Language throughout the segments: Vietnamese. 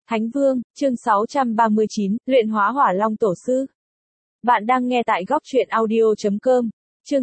Thánh Vương, chương 639, luyện hóa Hỏa Long Tổ Sư. Bạn đang nghe tại góc truyện audio.com. Chương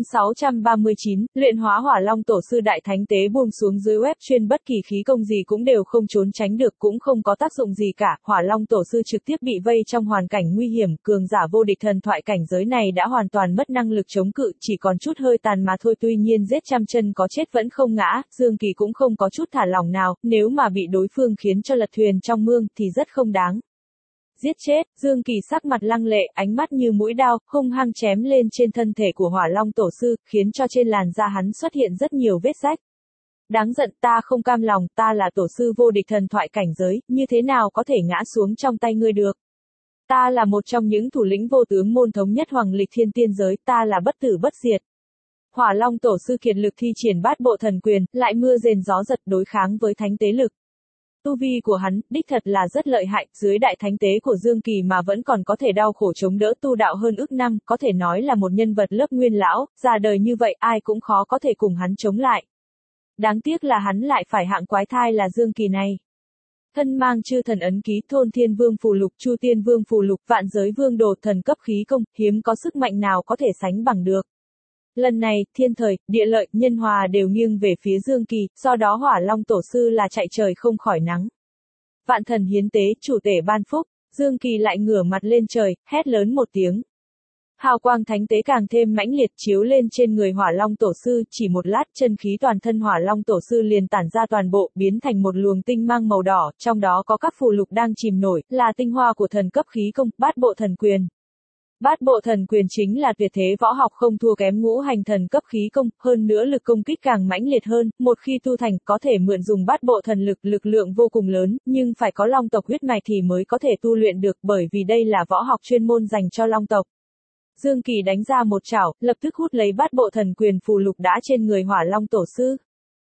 639, luyện hóa Hỏa Long Tổ Sư. Đại thánh tế buông xuống dưới web chuyên bất kỳ khí công gì cũng đều không trốn tránh được, cũng không có tác dụng gì cả. Hỏa Long Tổ Sư trực tiếp bị vây trong hoàn cảnh nguy hiểm, cường giả vô địch thần thoại cảnh giới này đã hoàn toàn mất năng lực chống cự, chỉ còn chút hơi tàn mà thôi. Tuy nhiên giết trăm chân có chết vẫn không ngã, Dương Kỳ cũng không có chút thả lỏng nào, nếu mà bị đối phương khiến cho lật thuyền trong mương thì rất không đáng. Giết chết, Dương Kỳ sắc mặt lăng lệ, ánh mắt như mũi đao, hung hăng chém lên trên thân thể của Hỏa Long Tổ Sư, khiến cho trên làn da hắn xuất hiện rất nhiều vết rách. Đáng giận, ta không cam lòng, ta là tổ sư vô địch thần thoại cảnh giới, như thế nào có thể ngã xuống trong tay ngươi được? Ta là một trong những thủ lĩnh vô tướng môn thống nhất Hoàng Lịch Thiên tiên giới, ta là bất tử bất diệt. Hỏa Long Tổ Sư kiệt lực thi triển bát bộ thần quyền, lại mưa rền gió giật đối kháng với thánh tế lực. Tu vi của hắn, đích thật là rất lợi hại, dưới đại thánh tế của Dương Kỳ mà vẫn còn có thể đau khổ chống đỡ tu đạo hơn ức năm, có thể nói là một nhân vật lớp nguyên lão, già đời như vậy ai cũng khó có thể cùng hắn chống lại. Đáng tiếc là hắn lại phải hạng quái thai là Dương Kỳ này. Thân mang chư thần ấn ký, Thôn Thiên Vương phù lục, Chu Tiên Vương phù lục, Vạn Giới Vương đồ, thần cấp khí công, hiếm có sức mạnh nào có thể sánh bằng được. Lần này, thiên thời, địa lợi, nhân hòa đều nghiêng về phía Dương Kỳ, do đó Hỏa Long Tổ Sư là chạy trời không khỏi nắng. Vạn thần hiến tế, chủ tể ban phúc, Dương Kỳ lại ngửa mặt lên trời, hét lớn một tiếng. Hào quang thánh tế càng thêm mãnh liệt chiếu lên trên người Hỏa Long Tổ Sư, chỉ một lát chân khí toàn thân Hỏa Long Tổ Sư liền tản ra toàn bộ, biến thành một luồng tinh mang màu đỏ, trong đó có các phù lục đang chìm nổi, là tinh hoa của thần cấp khí công, bát bộ thần quyền. Bát bộ thần quyền chính là tuyệt thế võ học không thua kém ngũ hành thần cấp khí công, hơn nữa lực công kích càng mãnh liệt hơn, một khi tu thành có thể mượn dùng bát bộ thần lực, lực lượng vô cùng lớn, nhưng phải có long tộc huyết mạch thì mới có thể tu luyện được, bởi vì đây là võ học chuyên môn dành cho long tộc. Dương Kỳ đánh ra một chảo, lập tức hút lấy bát bộ thần quyền phù lục đã trên người Hỏa Long Tổ Sư.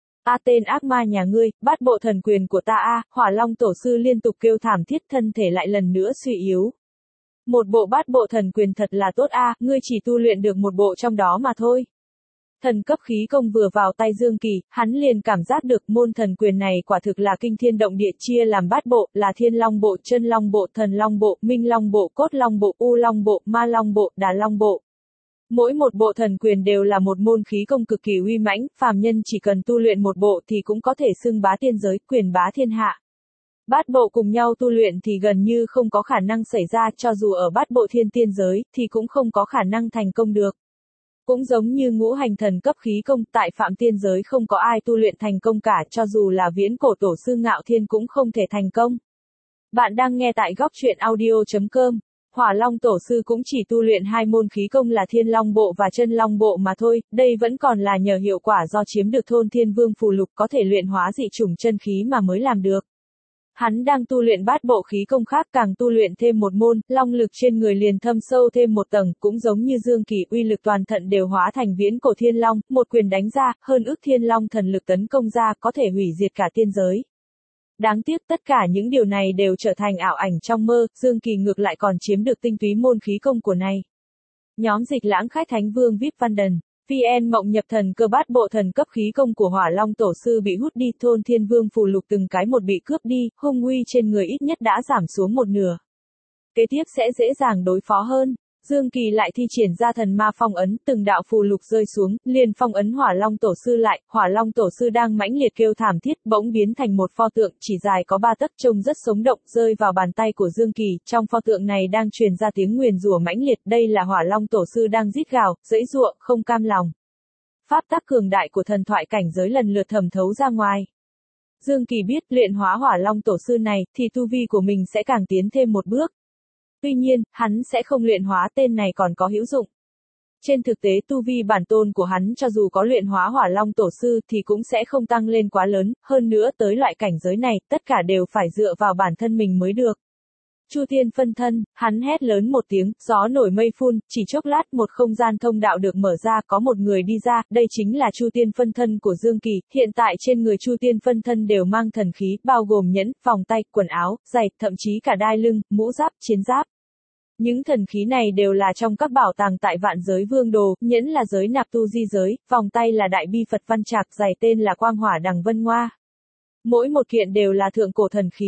A tên ác ma nhà ngươi, bát bộ thần quyền của ta a, Hỏa Long Tổ Sư liên tục kêu thảm thiết, thân thể lại lần nữa suy yếu. Một bộ bát bộ thần quyền thật là tốt a, ngươi chỉ tu luyện được một bộ trong đó mà thôi. Thần cấp khí công vừa vào tay Dương Kỳ, hắn liền cảm giác được môn thần quyền này quả thực là kinh thiên động địa, chia làm bát bộ, là Thiên Long bộ, Chân Long bộ, Thần Long bộ, Minh Long bộ, Cốt Long bộ, U Long bộ, Ma Long bộ, Đà Long bộ. Mỗi một bộ thần quyền đều là một môn khí công cực kỳ uy mãnh, phàm nhân chỉ cần tu luyện một bộ thì cũng có thể xưng bá tiên giới, quyền bá thiên hạ. Bát bộ cùng nhau tu luyện thì gần như không có khả năng xảy ra, cho dù ở bát bộ thiên tiên giới, thì cũng không có khả năng thành công được. Cũng giống như ngũ hành thần cấp khí công, tại phạm tiên giới không có ai tu luyện thành công cả, cho dù là viễn cổ tổ sư Ngạo Thiên cũng không thể thành công. Bạn đang nghe tại góc truyện audio.com. Hỏa Long Tổ Sư cũng chỉ tu luyện hai môn khí công là Thiên Long bộ và Chân Long bộ mà thôi, đây vẫn còn là nhờ hiệu quả do chiếm được Thôn Thiên Vương phù lục có thể luyện hóa dị chủng chân khí mà mới làm được. Hắn đang tu luyện bát bộ khí công khác, càng tu luyện thêm một môn, long lực trên người liền thâm sâu thêm một tầng, cũng giống như Dương Kỳ, uy lực toàn thận đều hóa thành viễn cổ thiên long, một quyền đánh ra, hơn ức thiên long thần lực tấn công ra, có thể hủy diệt cả tiên giới. Đáng tiếc tất cả những điều này đều trở thành ảo ảnh trong mơ, Dương Kỳ ngược lại còn chiếm được tinh túy môn khí công của này. Nhóm dịch lãng khách Thánh Vương VIP Văn Đần. VN Mộng nhập thần cơ, bát bộ thần cấp khí công của Hỏa Long Tổ Sư bị hút đi, Thôn Thiên Vương phù lục từng cái một bị cướp đi, hung uy trên người ít nhất đã giảm xuống một nửa. Kế tiếp sẽ dễ dàng đối phó hơn. Dương Kỳ lại thi triển ra thần ma phong ấn, từng đạo phù lục rơi xuống, liền phong ấn Hỏa Long Tổ Sư lại, Hỏa Long Tổ Sư đang mãnh liệt kêu thảm thiết, bỗng biến thành một pho tượng, chỉ dài có 3 tấc, trông rất sống động, rơi vào bàn tay của Dương Kỳ, trong pho tượng này đang truyền ra tiếng nguyền rủa mãnh liệt, đây là Hỏa Long Tổ Sư đang rít gào, giãy giụa, không cam lòng. Pháp tắc cường đại của thần thoại cảnh giới lần lượt thẩm thấu ra ngoài. Dương Kỳ biết, luyện hóa Hỏa Long Tổ Sư này, thì tu vi của mình sẽ càng tiến thêm một bước. Tuy nhiên, hắn sẽ không luyện hóa tên này còn có hữu dụng. Trên thực tế tu vi bản tôn của hắn cho dù có luyện hóa Hỏa Long Tổ Sư thì cũng sẽ không tăng lên quá lớn, hơn nữa tới loại cảnh giới này, tất cả đều phải dựa vào bản thân mình mới được. Chu Tiên phân thân, hắn hét lớn một tiếng, gió nổi mây phun, chỉ chốc lát một không gian thông đạo được mở ra, có một người đi ra, đây chính là Chu Tiên phân thân của Dương Kỳ, hiện tại trên người Chu Tiên phân thân đều mang thần khí, bao gồm nhẫn, vòng tay, quần áo, giày, thậm chí cả đai lưng, mũ giáp, chiến giáp. Những thần khí này đều là trong các bảo tàng tại Vạn Giới Vương đồ, nhẫn là giới nạp tu di giới, vòng tay là Đại Bi Phật Văn Trạc, giày tên là Quang Hỏa Đằng Vân Ngoa. Mỗi một kiện đều là thượng cổ thần khí.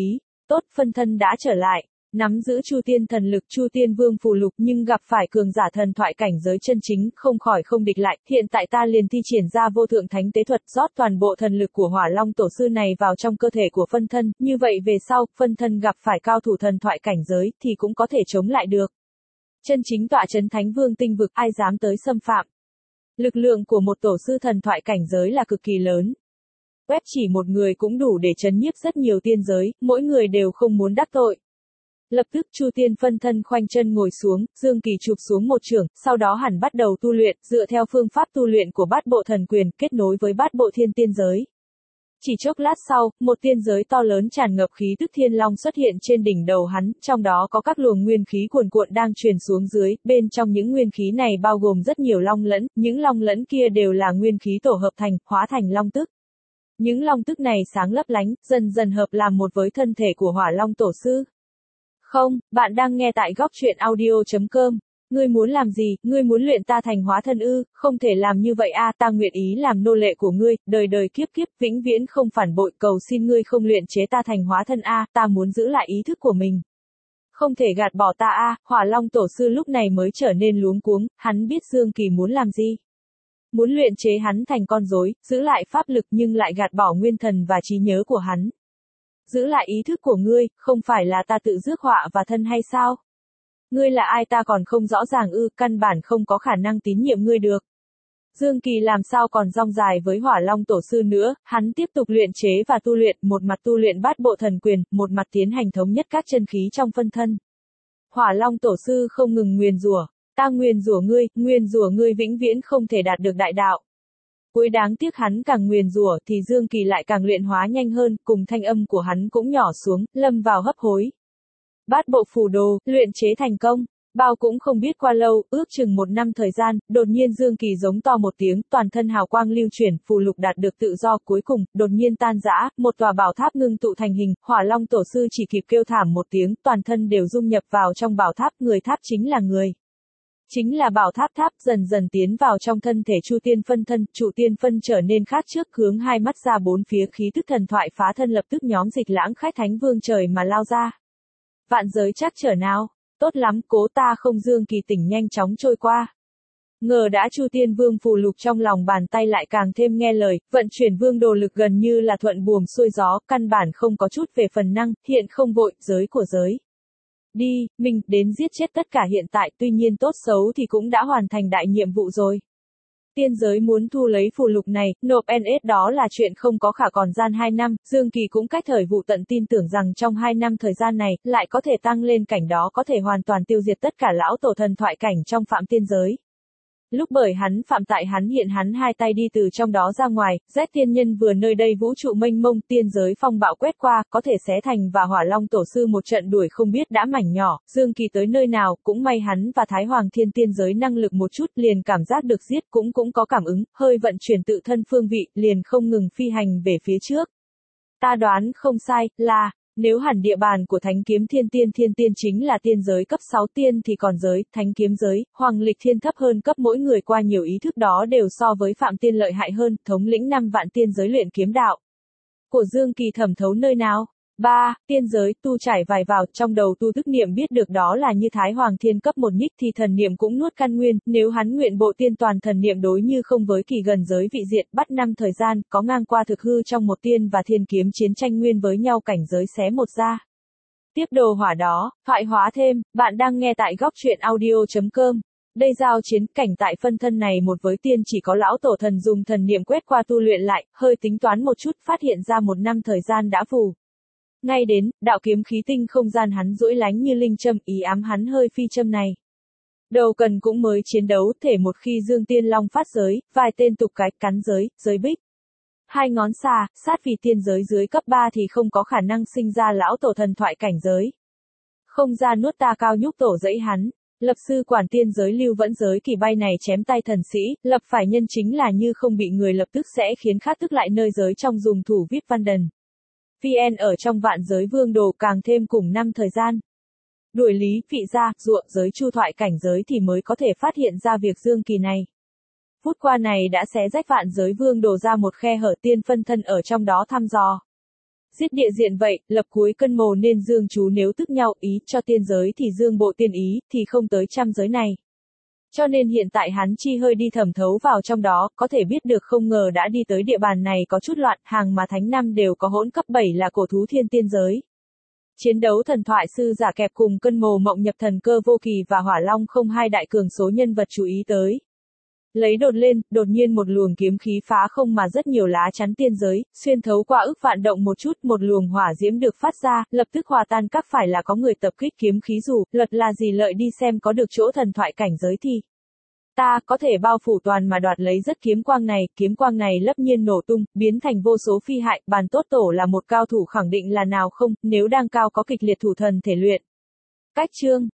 Tốt, phân thân đã trở lại. Nắm giữ Chu Tiên thần lực Chu Tiên Vương phù lục nhưng gặp phải cường giả thần thoại cảnh giới chân chính, không khỏi không địch lại, hiện tại ta liền thi triển ra vô thượng thánh tế thuật rót toàn bộ thần lực của Hỏa Long tổ sư này vào trong cơ thể của phân thân, như vậy về sau, phân thân gặp phải cao thủ thần thoại cảnh giới thì cũng có thể chống lại được. Chân chính tọa trấn Thánh Vương tinh vực, ai dám tới xâm phạm. Lực lượng của một tổ sư thần thoại cảnh giới là cực kỳ lớn. Web chỉ một người cũng đủ để trấn nhiếp rất nhiều tiên giới, mỗi người đều không muốn đắc tội. Lập tức Chu Tiên phân thân khoanh chân ngồi xuống, Dương Kỳ chụp xuống một chưởng, sau đó hẳn bắt đầu tu luyện, dựa theo phương pháp tu luyện của bát bộ thần quyền, kết nối với bát bộ thiên tiên giới. Chỉ chốc lát sau, một tiên giới to lớn tràn ngập khí tức thiên long xuất hiện trên đỉnh đầu hắn, trong đó có các luồng nguyên khí cuồn cuộn đang truyền xuống dưới, bên trong những nguyên khí này bao gồm rất nhiều long lẫn, những long lẫn kia đều là nguyên khí tổ hợp thành, hóa thành long tức. Những long tức này sáng lấp lánh, dần dần hợp làm một với thân thể của Hỏa Long tổ sư. Không, bạn đang nghe tại góc truyện audio.com. Ngươi muốn làm gì, ngươi muốn luyện ta thành hóa thân ư, không thể làm như vậy a, ta nguyện ý làm nô lệ của ngươi, đời đời kiếp kiếp, vĩnh viễn không phản bội, cầu xin ngươi không luyện chế ta thành hóa thân a, ta muốn giữ lại ý thức của mình. Không thể gạt bỏ ta a, Hỏa Long tổ sư lúc này mới trở nên luống cuống, hắn biết Dương Kỳ muốn làm gì. Muốn luyện chế hắn thành con rối, giữ lại pháp lực nhưng lại gạt bỏ nguyên thần và trí nhớ của hắn. Giữ lại ý thức của ngươi, không phải là ta tự rước họa và thân hay sao? Ngươi là ai ta còn không rõ ràng ư, căn bản không có khả năng tín nhiệm ngươi được. Dương Kỳ làm sao còn rong dài với Hỏa Long tổ sư nữa, hắn tiếp tục luyện chế và tu luyện, một mặt tu luyện bát bộ thần quyền, một mặt tiến hành thống nhất các chân khí trong phân thân. Hỏa Long tổ sư không ngừng nguyền rủa, ta nguyền rủa ngươi vĩnh viễn không thể đạt được đại đạo. Cuối đáng tiếc hắn càng nguyền rủa thì Dương Kỳ lại càng luyện hóa nhanh hơn, cùng thanh âm của hắn cũng nhỏ xuống, lâm vào hấp hối. Bát bộ phù đồ, luyện chế thành công. Bao cũng không biết qua lâu, ước chừng 1 năm thời gian, đột nhiên Dương Kỳ giống to một tiếng, toàn thân hào quang lưu chuyển, phù lục đạt được tự do, cuối cùng, đột nhiên tan rã, một tòa bảo tháp ngưng tụ thành hình, Hỏa Long tổ sư chỉ kịp kêu thảm một tiếng, toàn thân đều dung nhập vào trong bảo tháp, người tháp chính là người. Chính là bảo tháp tháp dần dần tiến vào trong thân thể Chu Tiên phân thân, Chu Tiên phân trở nên khác trước, hướng hai mắt ra bốn phía, khí tức thần thoại phá thân, lập tức nhóm dịch lãng khách thánh vương trời mà lao ra. Vạn giới chắc trở nào, tốt lắm, cố ta không. Dương Kỳ tỉnh nhanh chóng trôi qua. Ngờ đã Chu Tiên Vương phù lục trong lòng bàn tay lại càng thêm nghe lời, vận chuyển vương đồ lực gần như là thuận buồm xuôi gió, căn bản không có chút về phần năng, hiện không vội, giới của giới. Đi, mình đến giết chết tất cả hiện tại, tuy nhiên tốt xấu thì cũng đã hoàn thành đại nhiệm vụ rồi. Tiên giới muốn thu lấy phù lục này, nộp NS đó là chuyện không có khả, còn gian 2 năm, Dương Kỳ cũng cách thời vụ tận, tin tưởng rằng trong 2 năm thời gian này, lại có thể tăng lên cảnh đó, có thể hoàn toàn tiêu diệt tất cả lão tổ thần thoại cảnh trong phạm tiên giới. Lúc bởi hắn phạm tại hắn hiện hắn hai tay đi từ trong đó ra ngoài, Z tiên nhân vừa nơi đây vũ trụ mênh mông, tiên giới phong bạo quét qua, có thể xé thành và Hỏa Long tổ sư một trận đuổi không biết đã mảnh nhỏ, Dương Kỳ tới nơi nào, cũng may hắn và Thái Hoàng Thiên tiên giới năng lực một chút, liền cảm giác được giết cũng có cảm ứng, hơi vận chuyển tự thân phương vị, liền không ngừng phi hành về phía trước. Ta đoán không sai, là nếu hẳn địa bàn của Thánh Kiếm Thiên Tiên chính là tiên giới cấp 6 tiên thì còn giới, Thánh Kiếm giới, Hoàng Lịch Thiên thấp hơn cấp, mỗi người qua nhiều ý thức đó đều so với Phạm Tiên lợi hại hơn, thống lĩnh 5 vạn tiên giới luyện kiếm đạo. Của Dương Kỳ thẩm thấu nơi nào? 3. Tiên giới, tu trải vài vào, trong đầu tu thức niệm biết được đó là như Thái Hoàng Thiên cấp 1 nhích thì thần niệm cũng nuốt căn nguyên, nếu hắn nguyện bộ tiên toàn thần niệm đối như không với kỳ gần giới vị diện, bắt 5 thời gian, có ngang qua thực hư trong một tiên và thiên kiếm chiến tranh nguyên với nhau, cảnh giới xé một ra. Tiếp đồ hỏa đó, thoại hóa thêm, bạn đang nghe tại góc truyện audio.com. Đây giao chiến cảnh tại phân thân này một với tiên chỉ có lão tổ thần dùng thần niệm quét qua tu luyện lại, hơi tính toán một chút phát hiện ra 1 năm thời gian đã phù. Ngay đến, đạo kiếm khí tinh không gian hắn duỗi lánh như linh châm, ý ám hắn hơi phi châm này. Đầu cần cũng mới chiến đấu, thể một khi Dương Tiên Long phát giới, vài tên tục cái, cắn giới bích. 2 ngón xà, sát vì tiên giới dưới cấp 3 thì không có khả năng sinh ra lão tổ thần thoại cảnh giới. Không ra nuốt ta cao nhúc tổ dẫy hắn. Lập sư quản tiên giới lưu vẫn giới kỳ bay này chém tay thần sĩ, lập phải nhân chính là như không bị người lập tức sẽ khiến khác tức lại nơi giới trong dùng thủ VIP văn đần. VN ở trong vạn giới vương đồ càng thêm cùng 5 thời gian. Đuổi lý, vị gia, ruộng giới chu thoại cảnh giới thì mới có thể phát hiện ra việc Dương Kỳ này. Phút qua này đã xé rách vạn giới vương đồ ra một khe hở, tiên phân thân ở trong đó thăm dò. Giết địa diện vậy, lập cuối cân mồ nên dương chú nếu tức nhau ý cho tiên giới thì dương bộ tiên ý, thì không tới trăm giới này. Cho nên hiện tại hắn chi hơi đi thẩm thấu vào trong đó, có thể biết được không ngờ đã đi tới địa bàn này có chút loạn, hàng mà thánh năm đều có hỗn cấp 7 là cổ thú thiên tiên giới. Chiến đấu thần thoại sư giả kẹp cùng cân mồ mộng nhập thần cơ vô kỳ và hỏa long không hai đại cường số nhân vật chú ý tới. Lấy đột lên, đột nhiên một luồng kiếm khí phá không mà rất nhiều lá chắn tiên giới, xuyên thấu qua ức vạn động một chút, một luồng hỏa diễm được phát ra, lập tức hòa tan các phải là có người tập kích kiếm khí dù, luật là gì lợi đi xem có được chỗ thần thoại cảnh giới thì. Ta có thể bao phủ toàn mà đoạt lấy rất kiếm quang này lấp nhiên nổ tung, biến thành vô số phi hại, bàn tốt tổ là một cao thủ khẳng định là nào không, nếu đang cao có kịch liệt thủ thần thể luyện. Cách chương